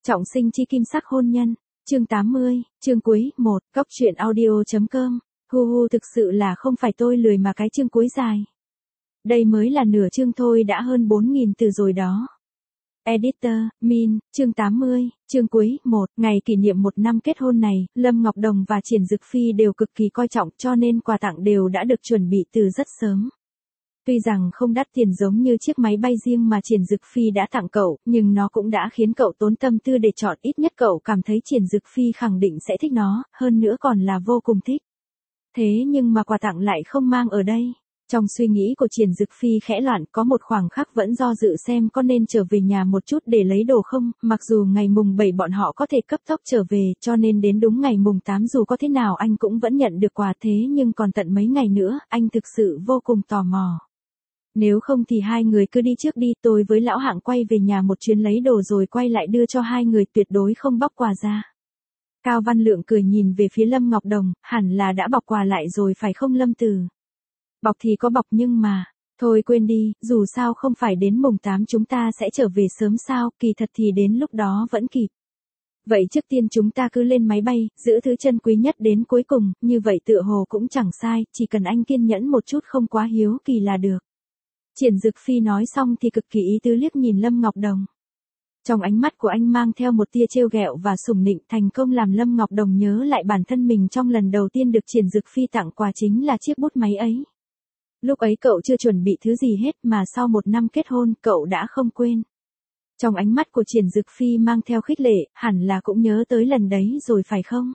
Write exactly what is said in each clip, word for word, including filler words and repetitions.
Trọng sinh chi kim sắc hôn nhân, chương tám mươi, chương cuối, một, góc truyện audio.com, hu hu thực sự là không phải tôi lười mà cái chương cuối dài. Đây mới là nửa chương thôi đã hơn bốn nghìn từ rồi đó. Editor, Min, chương tám mươi, chương cuối, một, ngày kỷ niệm một năm kết hôn này, Lâm Ngọc Đồng và Triển Dực Phi đều cực kỳ coi trọng cho nên quà tặng đều đã được chuẩn bị từ rất sớm. Tuy rằng không đắt tiền giống như chiếc máy bay riêng mà Triển Dực Phi đã tặng cậu, nhưng nó cũng đã khiến cậu tốn tâm tư để chọn, ít nhất cậu cảm thấy Triển Dực Phi khẳng định sẽ thích nó, hơn nữa còn là vô cùng thích. Thế nhưng mà quà tặng lại không mang ở đây. Trong suy nghĩ của Triển Dực Phi khẽ loạn, có một khoảng khắc vẫn do dự xem có nên trở về nhà một chút để lấy đồ không, mặc dù ngày mùng bảy bọn họ có thể cấp tốc trở về, cho nên đến đúng ngày mùng tám dù có thế nào anh cũng vẫn nhận được quà, thế nhưng còn tận mấy ngày nữa, anh thực sự vô cùng tò mò. Nếu không thì hai người cứ đi trước đi, tôi với lão Hạng quay về nhà một chuyến lấy đồ rồi quay lại đưa cho hai người, tuyệt đối không bóc quà ra. Cao Văn Lượng cười nhìn về phía Lâm Ngọc Đồng, hẳn là đã bọc quà lại rồi phải không Lâm Từ? Bọc thì có bọc nhưng mà, thôi quên đi, dù sao không phải đến mùng tám chúng ta sẽ trở về sớm sao, kỳ thật thì đến lúc đó vẫn kịp. Vậy trước tiên chúng ta cứ lên máy bay, giữ thứ chân quý nhất đến cuối cùng, như vậy tựa hồ cũng chẳng sai, chỉ cần anh kiên nhẫn một chút không quá hiếu kỳ là được. Triển Dực Phi nói xong thì cực kỳ ý tứ liếc nhìn Lâm Ngọc Đồng. Trong ánh mắt của anh mang theo một tia trêu ghẹo và sủng nịnh, thành công làm Lâm Ngọc Đồng nhớ lại bản thân mình trong lần đầu tiên được Triển Dực Phi tặng quà chính là chiếc bút máy ấy. Lúc ấy cậu chưa chuẩn bị thứ gì hết mà sau một năm kết hôn cậu đã không quên. Trong ánh mắt của Triển Dực Phi mang theo khích lệ, hẳn là cũng nhớ tới lần đấy rồi phải không?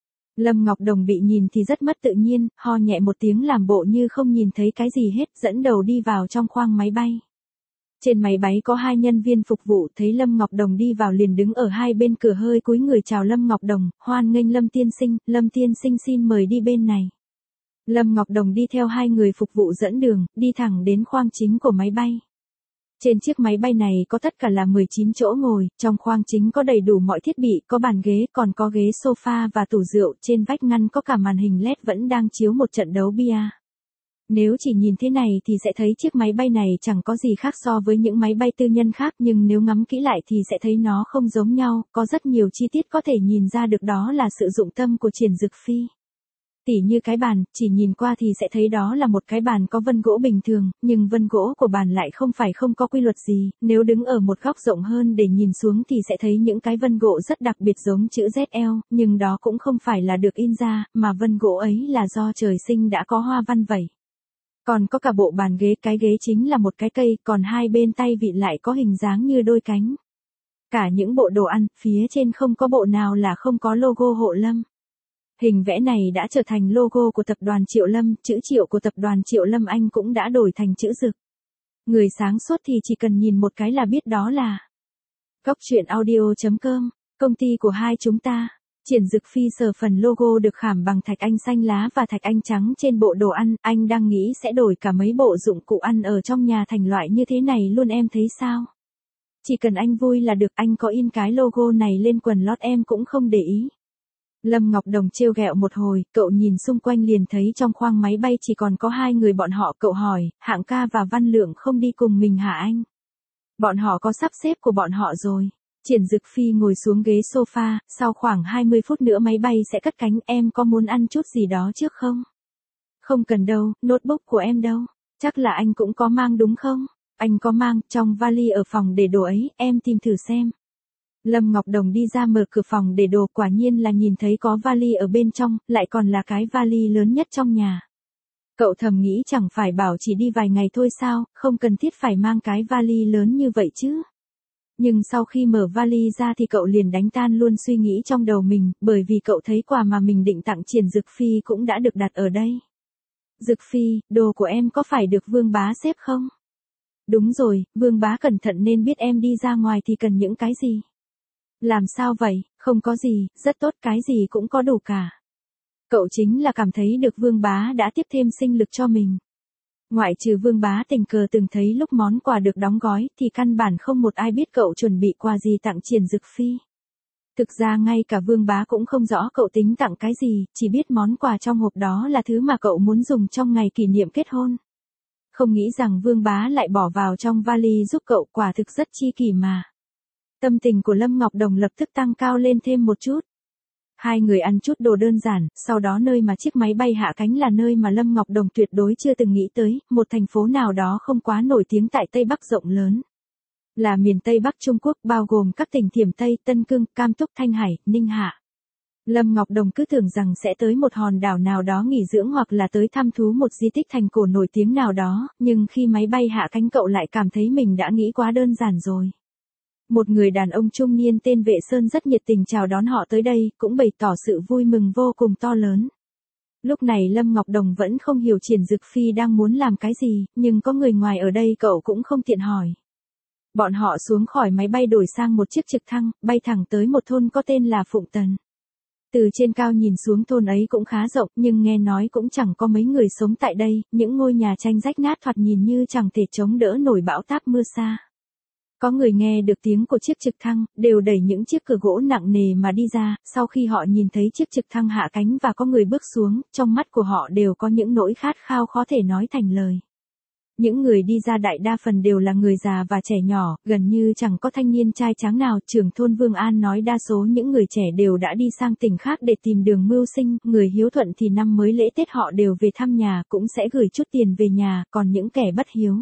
Lâm Ngọc Đồng bị nhìn thì rất mất tự nhiên, ho nhẹ một tiếng làm bộ như không nhìn thấy cái gì hết, dẫn đầu đi vào trong khoang máy bay. Trên máy bay có hai nhân viên phục vụ, thấy Lâm Ngọc Đồng đi vào liền đứng ở hai bên cửa hơi cúi người chào Lâm Ngọc Đồng, hoan nghênh Lâm tiên sinh, Lâm tiên sinh xin mời đi bên này. Lâm Ngọc Đồng đi theo hai người phục vụ dẫn đường, đi thẳng đến khoang chính của máy bay. Trên chiếc máy bay này có tất cả là mười chín chỗ ngồi, trong khoang chính có đầy đủ mọi thiết bị, có bàn ghế, còn có ghế sofa và tủ rượu, trên vách ngăn có cả màn hình led vẫn đang chiếu một trận đấu bia. Nếu chỉ nhìn thế này thì sẽ thấy chiếc máy bay này chẳng có gì khác so với những máy bay tư nhân khác, nhưng nếu ngắm kỹ lại thì sẽ thấy nó không giống nhau, có rất nhiều chi tiết có thể nhìn ra được đó là sự dụng tâm của Triển Dực Phi. Tỉ như cái bàn, chỉ nhìn qua thì sẽ thấy đó là một cái bàn có vân gỗ bình thường, nhưng vân gỗ của bàn lại không phải không có quy luật gì, nếu đứng ở một góc rộng hơn để nhìn xuống thì sẽ thấy những cái vân gỗ rất đặc biệt giống chữ Z L, nhưng đó cũng không phải là được in ra, mà vân gỗ ấy là do trời sinh đã có hoa văn vẩy. Còn có cả bộ bàn ghế, cái ghế chính là một cái cây, còn hai bên tay vịn lại có hình dáng như đôi cánh. Cả những bộ đồ ăn, phía trên không có bộ nào là không có logo Hộ Lâm. Hình vẽ này đã trở thành logo của tập đoàn Triệu Lâm, chữ Triệu của tập đoàn Triệu Lâm Anh cũng đã đổi thành chữ Dực. Người sáng suốt thì chỉ cần nhìn một cái là biết đó là góc truyện audio.com, công ty của hai chúng ta. Triển Dực Phi sờ phần logo được khảm bằng thạch anh xanh lá và thạch anh trắng trên bộ đồ ăn, anh đang nghĩ sẽ đổi cả mấy bộ dụng cụ ăn ở trong nhà thành loại như thế này luôn, em thấy sao? Chỉ cần anh vui là được, anh có in cái logo này lên quần lót em cũng không để ý. Lâm Ngọc Đồng trêu ghẹo một hồi, cậu nhìn xung quanh liền thấy trong khoang máy bay chỉ còn có hai người bọn họ, cậu hỏi, Hạng ca và Văn Lượng không đi cùng mình hả anh? Bọn họ có sắp xếp của bọn họ rồi. Triển Dực Phi ngồi xuống ghế sofa, sau khoảng hai mươi phút nữa máy bay sẽ cất cánh, em có muốn ăn chút gì đó trước không? Không cần đâu, notebook của em đâu? Chắc là anh cũng có mang đúng không? Anh có mang, trong vali ở phòng để đồ ấy, em tìm thử xem. Lâm Ngọc Đồng đi ra mở cửa phòng để đồ, quả nhiên là nhìn thấy có vali ở bên trong, lại còn là cái vali lớn nhất trong nhà. Cậu thầm nghĩ chẳng phải bảo chỉ đi vài ngày thôi sao, không cần thiết phải mang cái vali lớn như vậy chứ. Nhưng sau khi mở vali ra thì cậu liền đánh tan luôn suy nghĩ trong đầu mình, bởi vì cậu thấy quà mà mình định tặng Triển Dực Phi cũng đã được đặt ở đây. Dực Phi, đồ của em có phải được Vương bá xếp không? Đúng rồi, Vương bá cẩn thận nên biết em đi ra ngoài thì cần những cái gì. Làm sao vậy, không có gì, rất tốt, cái gì cũng có đủ cả. Cậu chính là cảm thấy được Vương bá đã tiếp thêm sinh lực cho mình. Ngoại trừ Vương bá tình cờ từng thấy lúc món quà được đóng gói thì căn bản không một ai biết cậu chuẩn bị quà gì tặng Triển Dực Phi. Thực ra ngay cả Vương bá cũng không rõ cậu tính tặng cái gì, chỉ biết món quà trong hộp đó là thứ mà cậu muốn dùng trong ngày kỷ niệm kết hôn. Không nghĩ rằng Vương bá lại bỏ vào trong vali giúp cậu, quả thực rất chi kỷ mà. Tâm tình của Lâm Ngọc Đồng lập tức tăng cao lên thêm một chút. Hai người ăn chút đồ đơn giản, sau đó nơi mà chiếc máy bay hạ cánh là nơi mà Lâm Ngọc Đồng tuyệt đối chưa từng nghĩ tới, một thành phố nào đó không quá nổi tiếng tại Tây Bắc rộng lớn. Là miền Tây Bắc Trung Quốc bao gồm các tỉnh Thiểm Tây, Tân Cương, Cam Túc, Thanh Hải, Ninh Hạ. Lâm Ngọc Đồng cứ tưởng rằng sẽ tới một hòn đảo nào đó nghỉ dưỡng hoặc là tới thăm thú một di tích thành cổ nổi tiếng nào đó, nhưng khi máy bay hạ cánh cậu lại cảm thấy mình đã nghĩ quá đơn giản rồi. Một người đàn ông trung niên tên Vệ Sơn rất nhiệt tình chào đón họ tới đây, cũng bày tỏ sự vui mừng vô cùng to lớn. Lúc này Lâm Ngọc Đồng vẫn không hiểu Triển Dực Phi đang muốn làm cái gì, nhưng có người ngoài ở đây cậu cũng không tiện hỏi. Bọn họ xuống khỏi máy bay đổi sang một chiếc trực thăng, bay thẳng tới một thôn có tên là Phụng Tần. Từ trên cao nhìn xuống thôn ấy cũng khá rộng, nhưng nghe nói cũng chẳng có mấy người sống tại đây, những ngôi nhà tranh rách nát thoạt nhìn như chẳng thể chống đỡ nổi bão táp mưa sa. Có người nghe được tiếng của chiếc trực thăng, đều đẩy những chiếc cửa gỗ nặng nề mà đi ra, sau khi họ nhìn thấy chiếc trực thăng hạ cánh và có người bước xuống, trong mắt của họ đều có những nỗi khát khao khó thể nói thành lời. Những người đi ra đại đa phần đều là người già và trẻ nhỏ, gần như chẳng có thanh niên trai tráng nào. Trưởng thôn Vương An nói đa số những người trẻ đều đã đi sang tỉnh khác để tìm đường mưu sinh, người hiếu thuận thì năm mới lễ Tết họ đều về thăm nhà, cũng sẽ gửi chút tiền về nhà, còn những kẻ bất hiếu.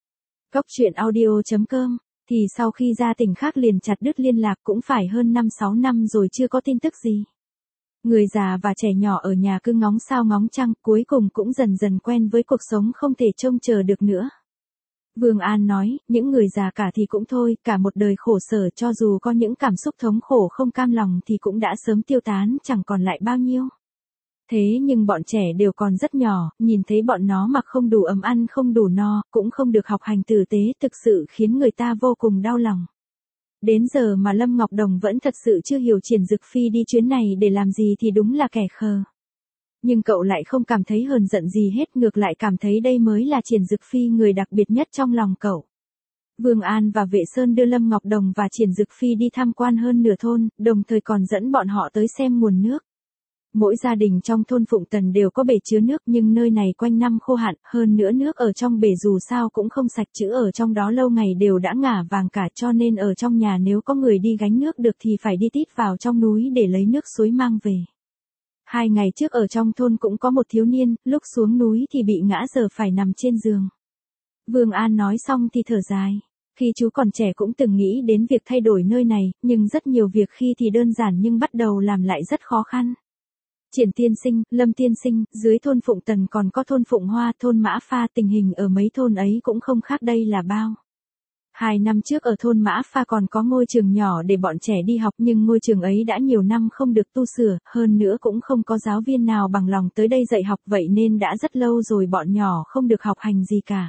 Cốc truyện audio chấm com thì sau khi ra tỉnh khác liền chặt đứt liên lạc, cũng phải hơn năm sáu năm rồi chưa có tin tức gì. Người già và trẻ nhỏ ở nhà cứ ngóng sao ngóng trăng, cuối cùng cũng dần dần quen với cuộc sống không thể trông chờ được nữa. Vương An nói, những người già cả thì cũng thôi, cả một đời khổ sở, cho dù có những cảm xúc thống khổ không cam lòng thì cũng đã sớm tiêu tán, chẳng còn lại bao nhiêu. Thế nhưng bọn trẻ đều còn rất nhỏ, nhìn thấy bọn nó mặc không đủ ấm ăn không đủ no, cũng không được học hành tử tế, thực sự khiến người ta vô cùng đau lòng. Đến giờ mà Lâm Ngọc Đồng vẫn thật sự chưa hiểu Triển Dực Phi đi chuyến này để làm gì thì đúng là kẻ khờ. Nhưng cậu lại không cảm thấy hờn giận gì hết, ngược lại cảm thấy đây mới là Triển Dực Phi người đặc biệt nhất trong lòng cậu. Vương An và Vệ Sơn đưa Lâm Ngọc Đồng và Triển Dực Phi đi tham quan hơn nửa thôn, đồng thời còn dẫn bọn họ tới xem nguồn nước. Mỗi gia đình trong thôn Phụng Tần đều có bể chứa nước, nhưng nơi này quanh năm khô hạn, hơn nữa nước ở trong bể dù sao cũng không sạch, chữ ở trong đó lâu ngày đều đã ngả vàng cả, cho nên ở trong nhà nếu có người đi gánh nước được thì phải đi tít vào trong núi để lấy nước suối mang về. Hai ngày trước ở trong thôn cũng có một thiếu niên, lúc xuống núi thì bị ngã giờ phải nằm trên giường. Vương An nói xong thì thở dài. Khi chú còn trẻ cũng từng nghĩ đến việc thay đổi nơi này, nhưng rất nhiều việc khi thì đơn giản nhưng bắt đầu làm lại rất khó khăn. Triển tiên sinh, Lâm tiên sinh, dưới thôn Phụng Tần còn có thôn Phụng Hoa, thôn Mã Pha, tình hình ở mấy thôn ấy cũng không khác đây là bao. Hai năm trước ở thôn Mã Pha còn có ngôi trường nhỏ để bọn trẻ đi học, nhưng ngôi trường ấy đã nhiều năm không được tu sửa, hơn nữa cũng không có giáo viên nào bằng lòng tới đây dạy học, vậy nên đã rất lâu rồi bọn nhỏ không được học hành gì cả.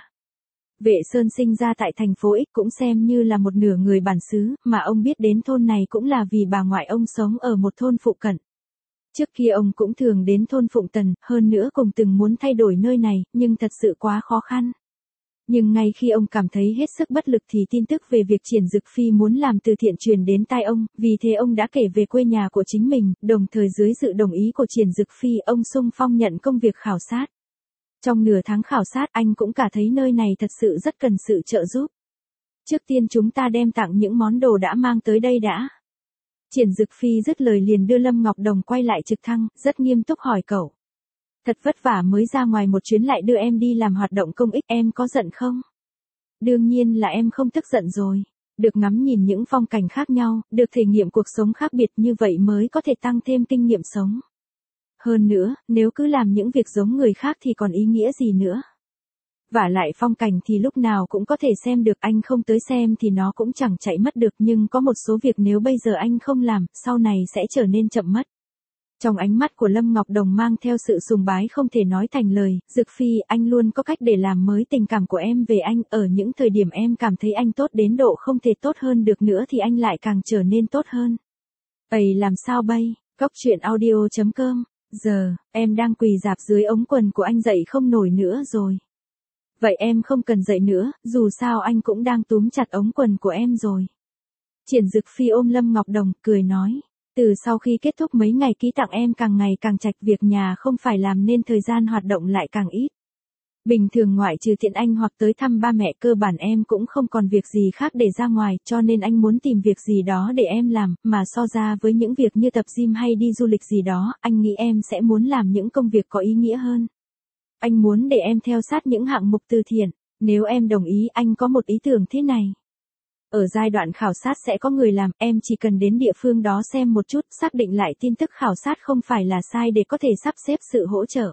Vệ Sơn sinh ra tại thành phố X, cũng xem như là một nửa người bản xứ, mà ông biết đến thôn này cũng là vì bà ngoại ông sống ở một thôn phụ cận. Trước kia ông cũng thường đến thôn Phụng Tần, hơn nữa cùng từng muốn thay đổi nơi này, nhưng thật sự quá khó khăn. Nhưng ngay khi ông cảm thấy hết sức bất lực thì tin tức về việc Triển Dực Phi muốn làm từ thiện truyền đến tai ông, vì thế ông đã kể về quê nhà của chính mình, đồng thời dưới sự đồng ý của Triển Dực Phi ông xung phong nhận công việc khảo sát. Trong nửa tháng khảo sát anh cũng cả thấy nơi này thật sự rất cần sự trợ giúp. Trước tiên chúng ta đem tặng những món đồ đã mang tới đây đã. Triển Dực Phi dứt lời liền đưa Lâm Ngọc Đồng quay lại trực thăng, rất nghiêm túc hỏi cậu. Thật vất vả mới ra ngoài một chuyến lại đưa em đi làm hoạt động công ích, em có giận không? Đương nhiên là em không tức giận rồi. Được ngắm nhìn những phong cảnh khác nhau, được thể nghiệm cuộc sống khác biệt như vậy mới có thể tăng thêm kinh nghiệm sống. Hơn nữa, nếu cứ làm những việc giống người khác thì còn ý nghĩa gì nữa? Vả lại phong cảnh thì lúc nào cũng có thể xem được, anh không tới xem thì nó cũng chẳng chạy mất được, nhưng có một số việc nếu bây giờ anh không làm, sau này sẽ trở nên chậm mất. Trong ánh mắt của Lâm Ngọc Đồng mang theo sự sùng bái không thể nói thành lời, Dực Phi, anh luôn có cách để làm mới tình cảm của em về anh, ở những thời điểm em cảm thấy anh tốt đến độ không thể tốt hơn được nữa thì anh lại càng trở nên tốt hơn. Ây làm sao bây, cốc truyện audio chấm com, giờ, em đang quỳ rạp dưới ống quần của anh dậy không nổi nữa rồi. Vậy em không cần dậy nữa, dù sao anh cũng đang túm chặt ống quần của em rồi. Triển Dực Phi ôm Lâm Ngọc Đồng, cười nói. Từ sau khi kết thúc mấy ngày ký tặng em càng ngày càng chạch, việc nhà không phải làm nên thời gian hoạt động lại càng ít. Bình thường ngoại trừ tiện anh hoặc tới thăm ba mẹ cơ bản em cũng không còn việc gì khác để ra ngoài, cho nên anh muốn tìm việc gì đó để em làm, mà so ra với những việc như tập gym hay đi du lịch gì đó, anh nghĩ em sẽ muốn làm những công việc có ý nghĩa hơn. Anh muốn để em theo sát những hạng mục từ thiện, nếu em đồng ý anh có một ý tưởng thế này. Ở giai đoạn khảo sát sẽ có người làm, em chỉ cần đến địa phương đó xem một chút, xác định lại tin tức khảo sát không phải là sai để có thể sắp xếp sự hỗ trợ.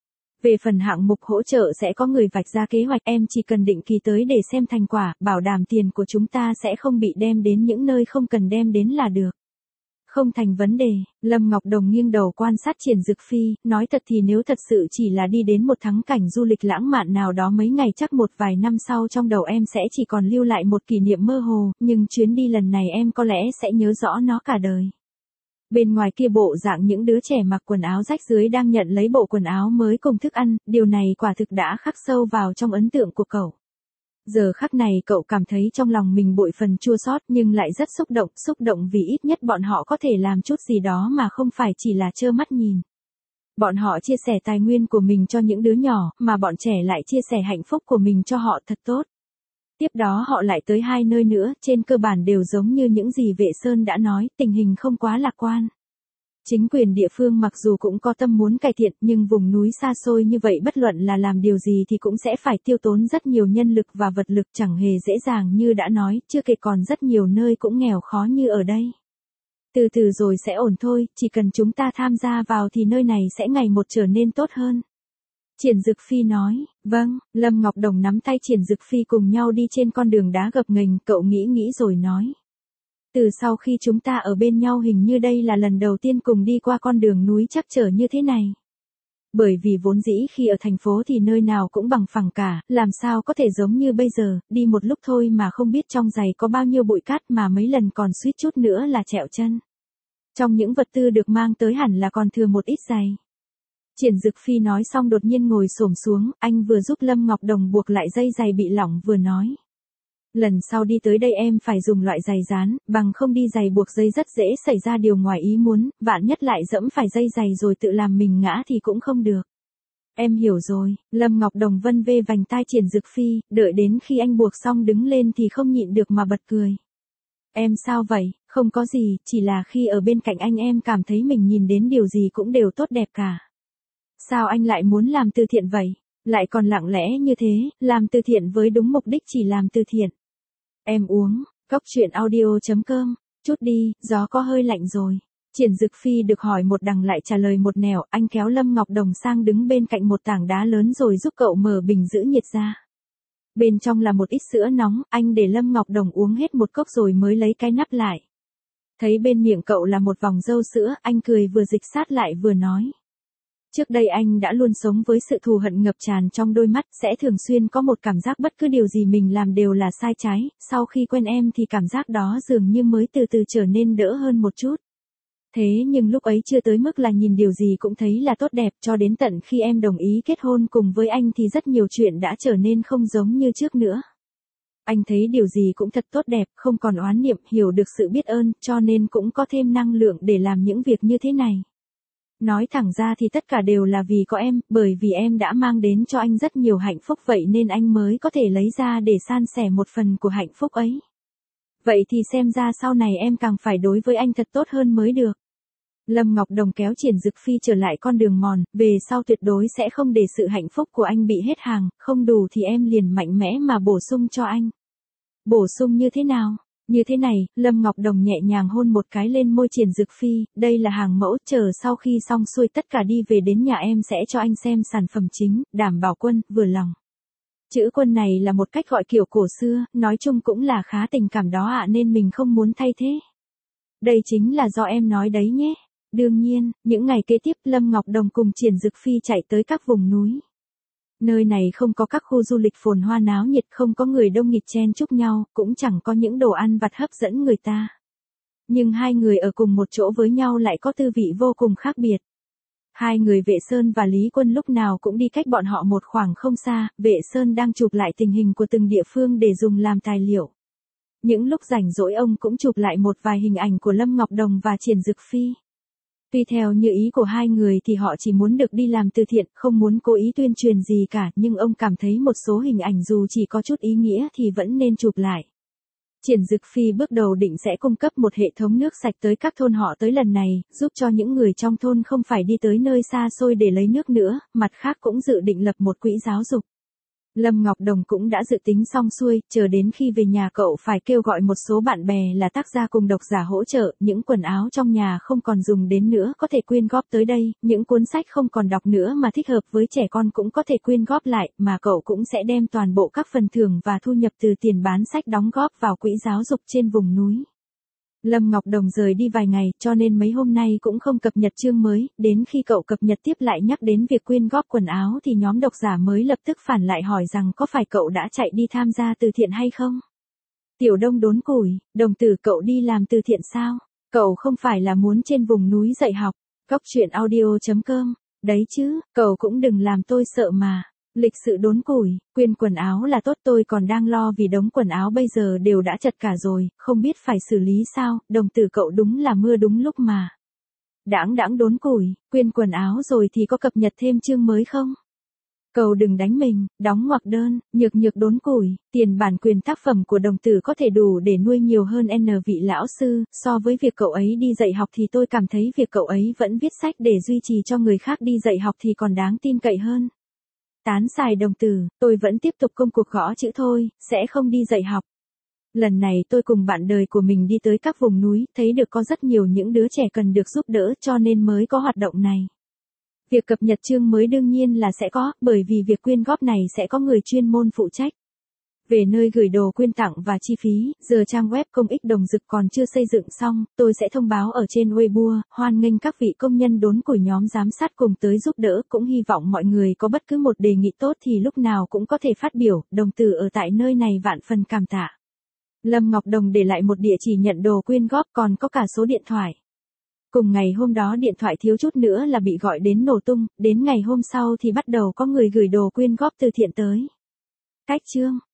Về phần hạng mục hỗ trợ sẽ có người vạch ra kế hoạch, em chỉ cần định kỳ tới để xem thành quả, bảo đảm tiền của chúng ta sẽ không bị đem đến những nơi không cần đem đến là được. Không thành vấn đề, Lâm Ngọc Đồng nghiêng đầu quan sát Triển Dực Phi, nói thật thì nếu thật sự chỉ là đi đến một thắng cảnh du lịch lãng mạn nào đó mấy ngày chắc một vài năm sau trong đầu em sẽ chỉ còn lưu lại một kỷ niệm mơ hồ, nhưng chuyến đi lần này em có lẽ sẽ nhớ rõ nó cả đời. Bên ngoài kia bộ dạng những đứa trẻ mặc quần áo rách rưới đang nhận lấy bộ quần áo mới cùng thức ăn, điều này quả thực đã khắc sâu vào trong ấn tượng của cậu. Giờ khắc này cậu cảm thấy trong lòng mình bội phần chua xót nhưng lại rất xúc động, xúc động vì ít nhất bọn họ có thể làm chút gì đó mà không phải chỉ là trơ mắt nhìn. Bọn họ chia sẻ tài nguyên của mình cho những đứa nhỏ, mà bọn trẻ lại chia sẻ hạnh phúc của mình cho họ, thật tốt. Tiếp đó họ lại tới hai nơi nữa, trên cơ bản đều giống như những gì Vệ Sơn đã nói, tình hình không quá lạc quan. Chính quyền địa phương mặc dù cũng có tâm muốn cải thiện, nhưng vùng núi xa xôi như vậy bất luận là làm điều gì thì cũng sẽ phải tiêu tốn rất nhiều nhân lực và vật lực, chẳng hề dễ dàng như đã nói, chưa kể còn rất nhiều nơi cũng nghèo khó như ở đây. Từ từ rồi sẽ ổn thôi, chỉ cần chúng ta tham gia vào thì nơi này sẽ ngày một trở nên tốt hơn. Triển Dực Phi nói, vâng, Lâm Ngọc Đồng nắm tay Triển Dực Phi cùng nhau đi trên con đường đá gập ghềnh, cậu nghĩ nghĩ rồi nói. Từ sau khi chúng ta ở bên nhau hình như đây là lần đầu tiên cùng đi qua con đường núi trắc trở như thế này. Bởi vì vốn dĩ khi ở thành phố thì nơi nào cũng bằng phẳng cả, làm sao có thể giống như bây giờ, đi một lúc thôi mà không biết trong giày có bao nhiêu bụi cát mà mấy lần còn suýt chút nữa là trẹo chân. Trong những vật tư được mang tới hẳn là còn thừa một ít giày. Triển Dực Phi nói xong đột nhiên ngồi xổm xuống, anh vừa giúp Lâm Ngọc Đồng buộc lại dây giày bị lỏng vừa nói. Lần sau đi tới đây em phải dùng loại giày dán, bằng không đi giày buộc dây rất dễ xảy ra điều ngoài ý muốn, vạn nhất lại dẫm phải dây giày rồi tự làm mình ngã thì cũng không được. Em hiểu rồi, Lâm Ngọc Đồng vân vê vành tai Triển Dực Phi, đợi đến khi anh buộc xong đứng lên thì không nhịn được mà bật cười. Em sao vậy, không có gì, chỉ là khi ở bên cạnh anh em cảm thấy mình nhìn đến điều gì cũng đều tốt đẹp cả. Sao anh lại muốn làm từ thiện vậy? Lại còn lặng lẽ như thế, làm từ thiện với đúng mục đích chỉ làm từ thiện. Em uống, cốc truyện audio chấm com, chút đi, gió có hơi lạnh rồi. Triển Dực Phi được hỏi một đằng lại trả lời một nẻo, anh kéo Lâm Ngọc Đồng sang đứng bên cạnh một tảng đá lớn rồi giúp cậu mở bình giữ nhiệt ra. Bên trong là một ít sữa nóng, anh để Lâm Ngọc Đồng uống hết một cốc rồi mới lấy cái nắp lại. Thấy bên miệng cậu là một vòng dâu sữa, anh cười vừa dịch sát lại vừa nói. Trước đây anh đã luôn sống với sự thù hận ngập tràn trong đôi mắt, sẽ thường xuyên có một cảm giác bất cứ điều gì mình làm đều là sai trái, sau khi quen em thì cảm giác đó dường như mới từ từ trở nên đỡ hơn một chút. Thế nhưng lúc ấy chưa tới mức là nhìn điều gì cũng thấy là tốt đẹp, cho đến tận khi em đồng ý kết hôn cùng với anh thì rất nhiều chuyện đã trở nên không giống như trước nữa. Anh thấy điều gì cũng thật tốt đẹp, không còn oán niệm, hiểu được sự biết ơn, cho nên cũng có thêm năng lượng để làm những việc như thế này. Nói thẳng ra thì tất cả đều là vì có em, bởi vì em đã mang đến cho anh rất nhiều hạnh phúc vậy nên anh mới có thể lấy ra để san sẻ một phần của hạnh phúc ấy. Vậy thì xem ra sau này em càng phải đối với anh thật tốt hơn mới được. Lâm Ngọc Đồng kéo Triển Dực Phi trở lại con đường mòn, về sau tuyệt đối sẽ không để sự hạnh phúc của anh bị hết hàng, không đủ thì em liền mạnh mẽ mà bổ sung cho anh. Bổ sung như thế nào? Như thế này, Lâm Ngọc Đồng nhẹ nhàng hôn một cái lên môi Triển Dực Phi, đây là hàng mẫu, chờ sau khi xong xuôi tất cả đi về đến nhà em sẽ cho anh xem sản phẩm chính, đảm bảo Quân, vừa lòng. Chữ Quân này là một cách gọi kiểu cổ xưa, nói chung cũng là khá tình cảm đó ạ nên mình không muốn thay thế. Đây chính là do em nói đấy nhé. Đương nhiên, những ngày kế tiếp Lâm Ngọc Đồng cùng Triển Dực Phi chạy tới các vùng núi. Nơi này không có các khu du lịch phồn hoa náo nhiệt, không có người đông nghịt chen chúc nhau, cũng chẳng có những đồ ăn vặt hấp dẫn người ta. Nhưng hai người ở cùng một chỗ với nhau lại có tư vị vô cùng khác biệt. Hai người Vệ Sơn và Lý Quân lúc nào cũng đi cách bọn họ một khoảng không xa, Vệ Sơn đang chụp lại tình hình của từng địa phương để dùng làm tài liệu. Những lúc rảnh rỗi ông cũng chụp lại một vài hình ảnh của Lâm Ngọc Đồng và Triển Dực Phi. Tuy theo như ý của hai người thì họ chỉ muốn được đi làm từ thiện, không muốn cố ý tuyên truyền gì cả, nhưng ông cảm thấy một số hình ảnh dù chỉ có chút ý nghĩa thì vẫn nên chụp lại. Triển Dực Phi bước đầu định sẽ cung cấp một hệ thống nước sạch tới các thôn họ tới lần này, giúp cho những người trong thôn không phải đi tới nơi xa xôi để lấy nước nữa, mặt khác cũng dự định lập một quỹ giáo dục. Lâm Ngọc Đồng cũng đã dự tính xong xuôi, chờ đến khi về nhà cậu phải kêu gọi một số bạn bè là tác gia cùng độc giả hỗ trợ, những quần áo trong nhà không còn dùng đến nữa có thể quyên góp tới đây, những cuốn sách không còn đọc nữa mà thích hợp với trẻ con cũng có thể quyên góp lại, mà cậu cũng sẽ đem toàn bộ các phần thưởng và thu nhập từ tiền bán sách đóng góp vào quỹ giáo dục trên vùng núi. Lâm Ngọc Đồng rời đi vài ngày, cho nên mấy hôm nay cũng không cập nhật chương mới, đến khi cậu cập nhật tiếp lại nhắc đến việc quyên góp quần áo thì nhóm độc giả mới lập tức phản lại hỏi rằng có phải cậu đã chạy đi tham gia từ thiện hay không? Tiểu Đông đốn củi, Đồng tử cậu đi làm từ thiện sao? Cậu không phải là muốn trên vùng núi dạy học, Cóc Truyện Audio chấm com, đấy chứ, cậu cũng đừng làm tôi sợ mà. Lịch sự đốn củi, quyên quần áo là tốt, tôi còn đang lo vì đống quần áo bây giờ đều đã chật cả rồi, không biết phải xử lý sao, Đồng tử cậu đúng là mưa đúng lúc mà. Đãng đãng đốn củi, quyên quần áo rồi thì có cập nhật thêm chương mới không? Cậu đừng đánh mình, đóng ngoặc đơn, nhược nhược đốn củi, tiền bản quyền tác phẩm của Đồng tử có thể đủ để nuôi nhiều hơn n vị lão sư, so với việc cậu ấy đi dạy học thì tôi cảm thấy việc cậu ấy vẫn viết sách để duy trì cho người khác đi dạy học thì còn đáng tin cậy hơn. Tán xài Đồng tử, tôi vẫn tiếp tục công cuộc gõ chữ thôi, sẽ không đi dạy học. Lần này tôi cùng bạn đời của mình đi tới các vùng núi, thấy được có rất nhiều những đứa trẻ cần được giúp đỡ cho nên mới có hoạt động này. Việc cập nhật chương mới đương nhiên là sẽ có, bởi vì việc quyên góp này sẽ có người chuyên môn phụ trách. Về nơi gửi đồ quyên tặng và chi phí, giờ trang web công ích Đồng Dực còn chưa xây dựng xong, tôi sẽ thông báo ở trên Weibo, hoan nghênh các vị công nhân đốn củi nhóm giám sát cùng tới giúp đỡ, cũng hy vọng mọi người có bất cứ một đề nghị tốt thì lúc nào cũng có thể phát biểu, Đồng tử ở tại nơi này vạn phần cảm tạ. Lâm Ngọc Đồng để lại một địa chỉ nhận đồ quyên góp còn có cả số điện thoại. Cùng ngày hôm đó điện thoại thiếu chút nữa là bị gọi đến nổ tung, đến ngày hôm sau thì bắt đầu có người gửi đồ quyên góp từ thiện tới. Cách chương